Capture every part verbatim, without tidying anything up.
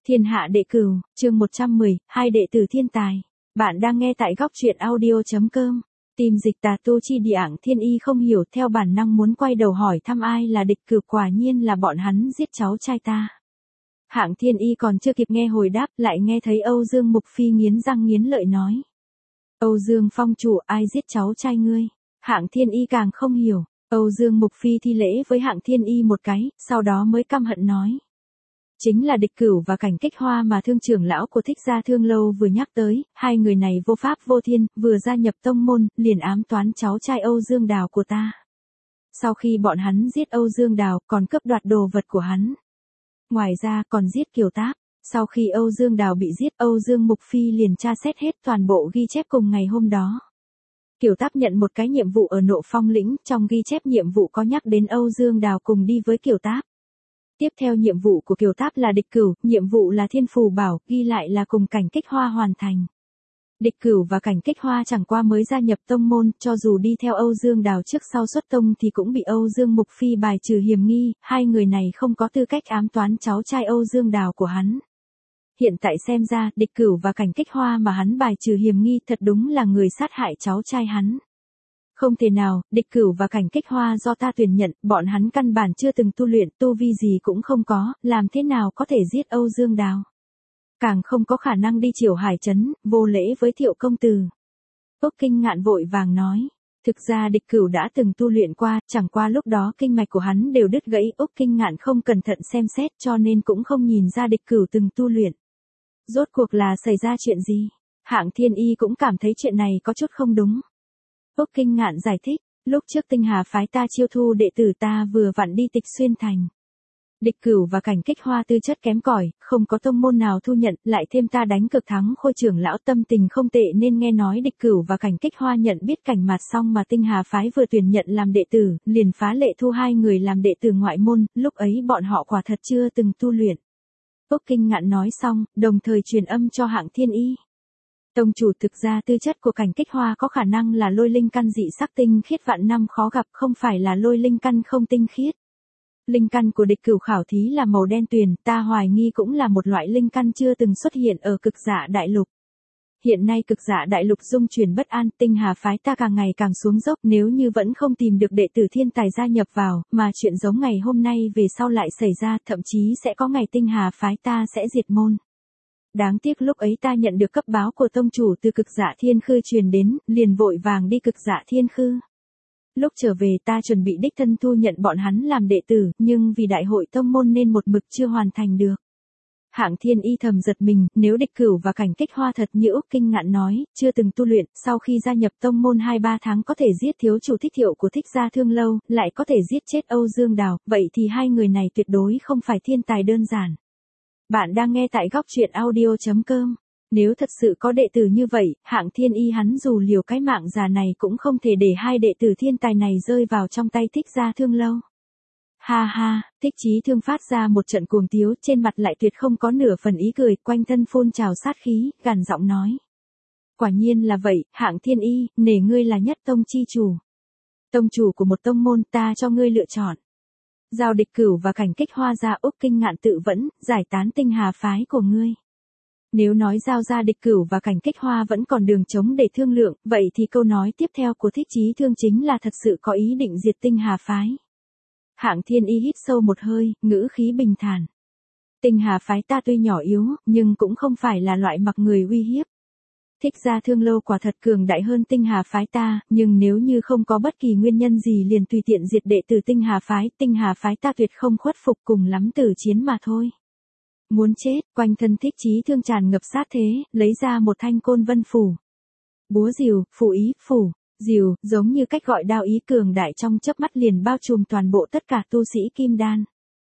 Thiên hạ đệ cửu, chương một trăm mười, hai đệ tử thiên tài. Bạn đang nghe tại góc truyện audio.com. Tìm dịch tà tu chi địa ảng thiên y không hiểu, theo bản năng muốn quay đầu hỏi thăm ai là địch cửu, quả nhiên là bọn hắn giết cháu trai ta. Hạng thiên y còn chưa kịp nghe hồi đáp, lại nghe thấy Âu Dương Mục Phi nghiến răng nghiến lợi nói. Âu Dương phong chủ, ai giết cháu trai ngươi? Hạng thiên y càng không hiểu. Âu Dương Mục Phi thi lễ với hạng thiên y một cái, sau đó mới căm hận nói. Chính là địch cửu và cảnh kích hoa mà thương trưởng lão của Thích Gia Thương Lâu vừa nhắc tới, hai người này vô pháp vô thiên, vừa gia nhập tông môn, liền ám toán cháu trai Âu Dương Đào của ta. Sau khi bọn hắn giết Âu Dương Đào, còn cướp đoạt đồ vật của hắn. Ngoài ra còn giết Kiều Táp. Sau khi Âu Dương Đào bị giết, Âu Dương Mục Phi liền tra xét hết toàn bộ ghi chép cùng ngày hôm đó. Kiều Táp nhận một cái nhiệm vụ ở Nộ Phong lĩnh, trong ghi chép nhiệm vụ có nhắc đến Âu Dương Đào cùng đi với Kiều Táp. Tiếp theo nhiệm vụ của Kiều Táp là địch cửu, nhiệm vụ là thiên phù bảo, ghi lại là cùng cảnh kích hoa hoàn thành. Địch cửu và cảnh kích hoa chẳng qua mới gia nhập tông môn, cho dù đi theo Âu Dương Đào trước sau xuất tông thì cũng bị Âu Dương Mục Phi bài trừ hiểm nghi, hai người này không có tư cách ám toán cháu trai Âu Dương Đào của hắn. Hiện tại xem ra, địch cửu và cảnh kích hoa mà hắn bài trừ hiểm nghi thật đúng là người sát hại cháu trai hắn. Không thể nào, địch cửu và cảnh kích hoa do ta tuyển nhận, bọn hắn căn bản chưa từng tu luyện, tu vi gì cũng không có, làm thế nào có thể giết Âu Dương Đào. Càng không có khả năng đi Triều Hải Trấn, vô lễ với Thiệu công tử. Úc Kinh Ngạn vội vàng nói, thực ra địch cửu đã từng tu luyện qua, chẳng qua lúc đó kinh mạch của hắn đều đứt gãy, Úc Kinh Ngạn không cẩn thận xem xét cho nên cũng không nhìn ra địch cửu từng tu luyện. Rốt cuộc là xảy ra chuyện gì? Hạng Thiên Y cũng cảm thấy chuyện này có chút không đúng. Úc Kinh Ngạn giải thích, lúc trước Tinh Hà phái ta chiêu thu đệ tử ta vừa vặn đi Tịch Xuyên thành. Địch cửu và cảnh kích hoa tư chất kém cỏi, không có tông môn nào thu nhận, lại thêm ta đánh cực thắng Khôi trưởng lão tâm tình không tệ nên nghe nói địch cửu và cảnh kích hoa nhận biết cảnh mặt xong mà Tinh Hà phái vừa tuyển nhận làm đệ tử, liền phá lệ thu hai người làm đệ tử ngoại môn, lúc ấy bọn họ quả thật chưa từng tu luyện. Úc Kinh Ngạn nói xong, đồng thời truyền âm cho Hạng Thiên Y. Tông chủ, thực ra tư chất của cảnh kích hoa có khả năng là lôi linh căn dị sắc tinh khiết vạn năm khó gặp, không phải là lôi linh căn không tinh khiết. Linh căn của địch cửu khảo thí là màu đen tuyền, ta hoài nghi cũng là một loại linh căn chưa từng xuất hiện ở cực dạ đại lục. Hiện nay cực dạ đại lục dung chuyển bất an, Tinh Hà phái ta càng ngày càng xuống dốc, nếu như vẫn không tìm được đệ tử thiên tài gia nhập vào, mà chuyện giống ngày hôm nay về sau lại xảy ra, thậm chí sẽ có ngày Tinh Hà phái ta sẽ diệt môn. Đáng tiếc lúc ấy ta nhận được cấp báo của tông chủ từ cực dạ thiên khư truyền đến, liền vội vàng đi cực dạ thiên khư. Lúc trở về ta chuẩn bị đích thân thu nhận bọn hắn làm đệ tử, nhưng vì đại hội tông môn nên một mực chưa hoàn thành được. Hạng Thiên Y thầm giật mình, nếu địch cửu và cảnh kích hoa thật như Úc Kinh Ngạn nói, chưa từng tu luyện, sau khi gia nhập tông môn hai ba tháng có thể giết thiếu chủ Thích Thiệu của Thích Gia Thương Lâu, lại có thể giết chết Âu Dương Đào, vậy thì hai người này tuyệt đối không phải thiên tài đơn giản. Bạn đang nghe tại góc truyện audio.com. Nếu thật sự có đệ tử như vậy, Hạng Thiên Y hắn dù liều cái mạng già này cũng không thể để hai đệ tử thiên tài này rơi vào trong tay Thích Gia Thương Lâu. Ha ha, Thích Chí Thương phát ra một trận cuồng tiếu, trên mặt lại tuyệt không có nửa phần ý cười, quanh thân phun trào sát khí, gằn giọng nói. Quả nhiên là vậy, Hạng Thiên Y, nể ngươi là nhất tông chi chủ. Tông chủ của một tông môn, ta cho ngươi lựa chọn. Giao địch cửu và cảnh kích hoa ra, Úc Kinh Ngạn tự vẫn, giải tán Tinh Hà phái của ngươi. Nếu nói giao ra địch cửu và cảnh kích hoa vẫn còn đường trống để thương lượng, vậy thì câu nói tiếp theo của Thích Chí Thương chính là thật sự có ý định diệt Tinh Hà phái. Hạng Thiên Y hít sâu một hơi, ngữ khí bình thản. Tinh Hà phái ta tuy nhỏ yếu, nhưng cũng không phải là loại mặc người uy hiếp. Thích Gia Thương Lâu quả thật cường đại hơn Tinh Hà phái ta, nhưng nếu như không có bất kỳ nguyên nhân gì liền tùy tiện diệt đệ tử Tinh Hà phái, Tinh Hà phái ta tuyệt không khuất phục, cùng lắm tử chiến mà thôi. Muốn chết, quanh thân Thích Chí Thương tràn ngập sát thế, lấy ra một thanh côn vân phủ. Búa rìu, phủ ý, phủ, rìu, giống như cách gọi đao ý cường đại trong chớp mắt liền bao trùm toàn bộ tất cả tu sĩ kim đan.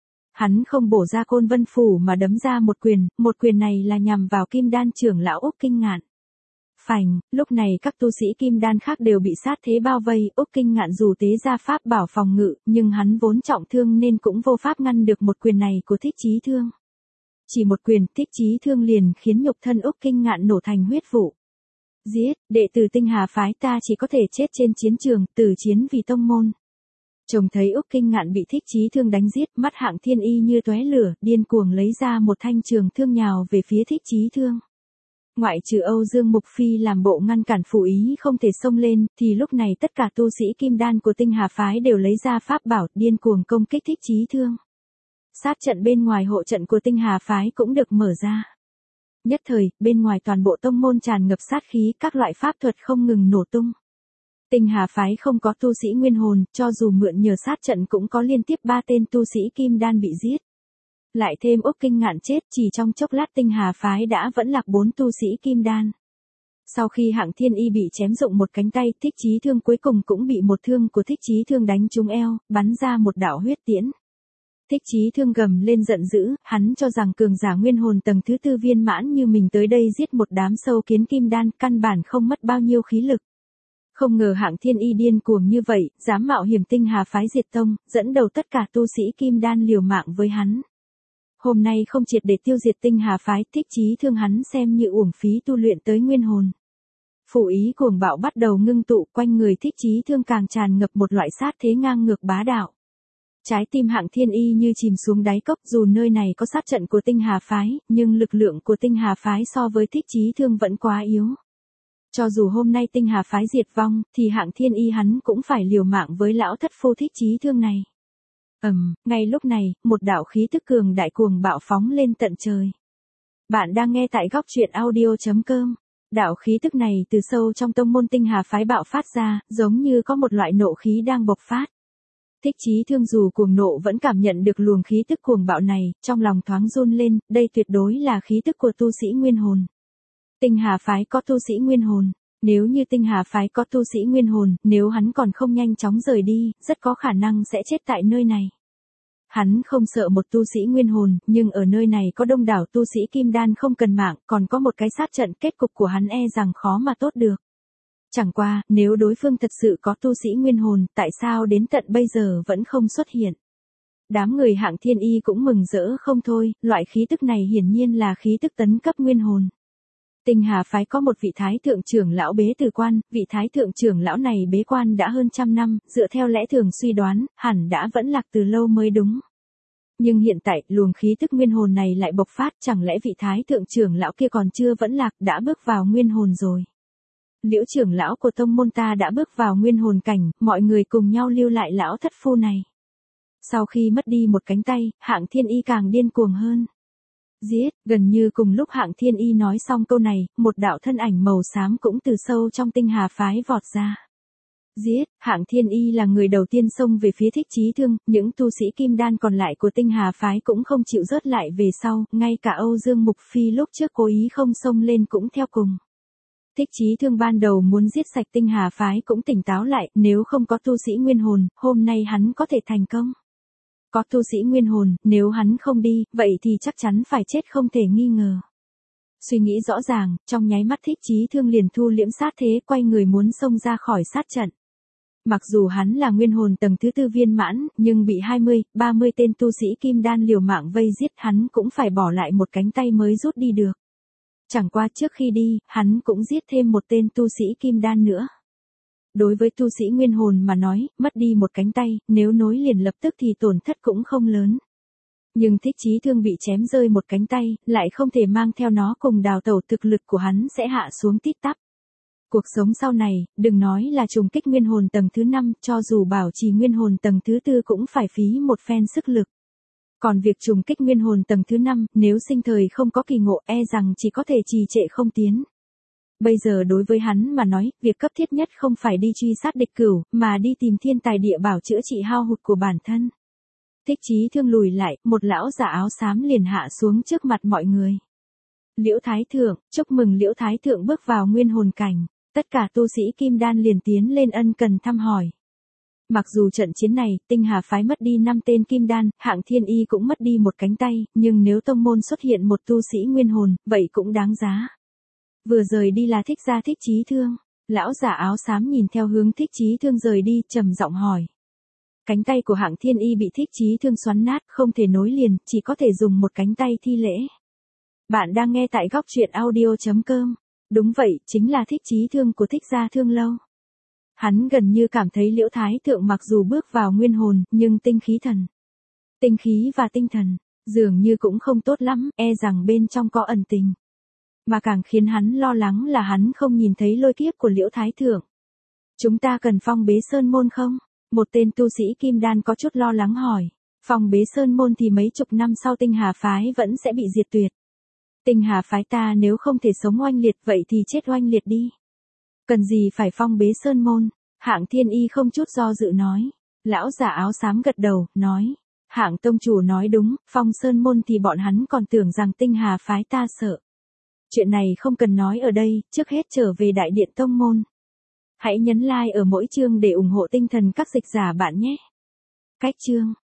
Hắn không bổ ra côn vân phủ mà đấm ra một quyền, một quyền này là nhằm vào kim đan trưởng lão Úc Kinh Ngạn. Phành, lúc này các tu sĩ kim đan khác đều bị sát thế bao vây, Úc Kinh Ngạn dù tế ra pháp bảo phòng ngự, nhưng hắn vốn trọng thương nên cũng vô pháp ngăn được một quyền này của Thích Chí Thương. Chỉ một quyền, Thích Chí Thương liền khiến nhục thân Úc Kinh Ngạn nổ thành huyết vụ. Giết, đệ tử Tinh Hà phái ta chỉ có thể chết trên chiến trường, tử chiến vì tông môn. Trông thấy Úc Kinh Ngạn bị Thích Chí Thương đánh giết, mắt Hạng Thiên Y như tóe lửa, điên cuồng lấy ra một thanh trường thương nhào về phía Thích Chí Thương. Ngoại trừ Âu Dương Mục Phi làm bộ ngăn cản Phủ Ý không thể xông lên, thì lúc này tất cả tu sĩ kim đan của Tinh Hà phái đều lấy ra pháp bảo, điên cuồng công kích Thích Chí Thương. Sát trận bên ngoài hộ trận của Tinh Hà phái cũng được mở ra. Nhất thời, bên ngoài toàn bộ tông môn tràn ngập sát khí, các loại pháp thuật không ngừng nổ tung. Tinh Hà phái không có tu sĩ nguyên hồn, cho dù mượn nhờ sát trận cũng có liên tiếp ba tên tu sĩ kim đan bị giết. Lại thêm Úc Kinh Ngạn chết, chỉ trong chốc lát Tinh Hà phái đã vẫn lạc bốn tu sĩ kim đan. Sau khi Hạng Thiên Y bị chém rụng một cánh tay, Thích Chí Thương cuối cùng cũng bị một thương của Thích Chí Thương đánh trúng eo, bắn ra một đạo huyết tiễn. Thích Chí Thương gầm lên giận dữ, hắn cho rằng cường giả nguyên hồn tầng thứ tư viên mãn như mình tới đây giết một đám sâu kiến kim đan, căn bản không mất bao nhiêu khí lực. Không ngờ Hạng Thiên Y điên cuồng như vậy, dám mạo hiểm Tinh Hà phái diệt tông, dẫn đầu tất cả tu sĩ kim đan liều mạng với hắn. Hôm nay không triệt để tiêu diệt Tinh Hà phái, Thích Chí Thương hắn xem như uổng phí tu luyện tới nguyên hồn. Phủ ý cuồng bạo bắt đầu ngưng tụ, quanh người Thích Chí Thương càng tràn ngập một loại sát thế ngang ngược bá đạo. Trái tim Hạng Thiên Y như chìm xuống đáy cốc, dù nơi này có sát trận của Tinh Hà phái, nhưng lực lượng của Tinh Hà phái so với Thích Chí Thương vẫn quá yếu. Cho dù hôm nay Tinh Hà phái diệt vong, thì Hạng Thiên Y hắn cũng phải liều mạng với lão thất phu Thích Chí Thương này. Ầm, um, ngay lúc này, một đạo khí tức cường đại cuồng bạo phóng lên tận trời. Bạn đang nghe tại góc truyện audio chấm com. Đạo khí tức này từ sâu trong tông môn Tinh Hà phái bạo phát ra, giống như có một loại nộ khí đang bộc phát. Thích Chí Thương dù cuồng nộ vẫn cảm nhận được luồng khí tức cuồng bạo này, trong lòng thoáng run lên, đây tuyệt đối là khí tức của tu sĩ nguyên hồn. Tinh Hà phái có tu sĩ nguyên hồn. Nếu như Tinh Hà phái có tu sĩ nguyên hồn, nếu hắn còn không nhanh chóng rời đi, rất có khả năng sẽ chết tại nơi này. Hắn không sợ một tu sĩ nguyên hồn, nhưng ở nơi này có đông đảo tu sĩ kim đan không cần mạng, còn có một cái sát trận, kết cục của hắn e rằng khó mà tốt được. Chẳng qua, nếu đối phương thật sự có tu sĩ nguyên hồn, tại sao đến tận bây giờ vẫn không xuất hiện? Đám người Hạng Thiên Y cũng mừng rỡ không thôi, loại khí tức này hiển nhiên là khí tức tấn cấp nguyên hồn. Tinh Hà phái có một vị thái thượng trưởng lão bế từ quan, vị thái thượng trưởng lão này bế quan đã hơn trăm năm, dựa theo lẽ thường suy đoán, hẳn đã vẫn lạc từ lâu mới đúng. Nhưng hiện tại, luồng khí tức nguyên hồn này lại bộc phát, chẳng lẽ vị thái thượng trưởng lão kia còn chưa vẫn lạc, đã bước vào nguyên hồn rồi. Liễu trưởng lão của tông môn ta đã bước vào nguyên hồn cảnh, mọi người cùng nhau lưu lại lão thất phu này. Sau khi mất đi một cánh tay, Hạng Thiên Y càng điên cuồng hơn. Giết, gần như cùng lúc Hạng Thiên Y nói xong câu này, một đạo thân ảnh màu xám cũng từ sâu trong Tinh Hà phái vọt ra. Giết, Hạng Thiên Y là người đầu tiên xông về phía Thích Chí Thương, những tu sĩ kim đan còn lại của Tinh Hà phái cũng không chịu rớt lại về sau, ngay cả Âu Dương Mục Phi lúc trước cố ý không xông lên cũng theo cùng. Thích Chí Thương ban đầu muốn giết sạch Tinh Hà phái cũng tỉnh táo lại, nếu không có tu sĩ nguyên hồn, hôm nay hắn có thể thành công. Có tu sĩ nguyên hồn, nếu hắn không đi, vậy thì chắc chắn phải chết không thể nghi ngờ. Suy nghĩ rõ ràng, trong nháy mắt Thích Chí Thương liền thu liễm sát thế, quay người muốn xông ra khỏi sát trận. Mặc dù hắn là nguyên hồn tầng thứ tư viên mãn, nhưng bị hai mươi, ba mươi tên tu sĩ kim đan liều mạng vây giết, hắn cũng phải bỏ lại một cánh tay mới rút đi được. Chẳng qua trước khi đi, hắn cũng giết thêm một tên tu sĩ kim đan nữa. Đối với tu sĩ nguyên hồn mà nói, mất đi một cánh tay, nếu nối liền lập tức thì tổn thất cũng không lớn. Nhưng Thích Chí Thương bị chém rơi một cánh tay, lại không thể mang theo nó cùng đào tẩu, thực lực của hắn sẽ hạ xuống tít tắp. Cuộc sống sau này, đừng nói là trùng kích nguyên hồn tầng thứ năm, cho dù bảo trì nguyên hồn tầng thứ tư cũng phải phí một phen sức lực. Còn việc trùng kích nguyên hồn tầng thứ năm, nếu sinh thời không có kỳ ngộ, e rằng chỉ có thể trì trệ không tiến. Bây giờ đối với hắn mà nói, việc cấp thiết nhất không phải đi truy sát địch cửu, mà đi tìm thiên tài địa bảo chữa trị hao hụt của bản thân. Thích Chí Thương lùi lại, một lão giả áo xám liền hạ xuống trước mặt mọi người. Liễu Thái Thượng, chúc mừng Liễu Thái Thượng bước vào nguyên hồn cảnh. Tất cả tu sĩ kim đan liền tiến lên ân cần thăm hỏi. Mặc dù trận chiến này, Tinh Hà phái mất đi năm tên kim đan, Hạng Thiên Y cũng mất đi một cánh tay, nhưng nếu tông môn xuất hiện một tu sĩ nguyên hồn, vậy cũng đáng giá. Vừa rời đi là Thích gia Thích Chí Thương. Lão giả áo xám nhìn theo hướng Thích Chí Thương rời đi, trầm giọng hỏi. Cánh tay của Hạng Thiên Y bị Thích Chí Thương xoắn nát, không thể nối liền, chỉ có thể dùng một cánh tay thi lễ. Bạn đang nghe tại góc truyện audio chấm com. Đúng vậy, chính là Thích Chí Thương của Thích gia Thương lâu. Hắn gần như cảm thấy Liễu Thái Thượng mặc dù bước vào nguyên hồn, nhưng tinh khí thần, tinh khí và tinh thần, dường như cũng không tốt lắm, e rằng bên trong có ẩn tình. Mà càng khiến hắn lo lắng là hắn không nhìn thấy lôi kiếp của Liễu Thái Thượng. Chúng ta cần phong bế sơn môn không? Một tên tu sĩ kim đan có chút lo lắng hỏi. Phong bế sơn môn thì mấy chục năm sau tinh hà phái vẫn sẽ bị diệt tuyệt. Tinh hà phái ta nếu không thể sống oanh liệt vậy thì chết oanh liệt đi. Cần gì phải phong bế sơn môn? Hạng Thiên Y không chút do dự nói. Lão giả áo xám gật đầu, nói. Hạng tông chủ nói đúng, phong sơn môn thì bọn hắn còn tưởng rằng tinh hà phái ta sợ. Chuyện này không cần nói ở đây, trước hết trở về đại điện tông môn. Hãy nhấn like ở mỗi chương để ủng hộ tinh thần các dịch giả bạn nhé. Cách chương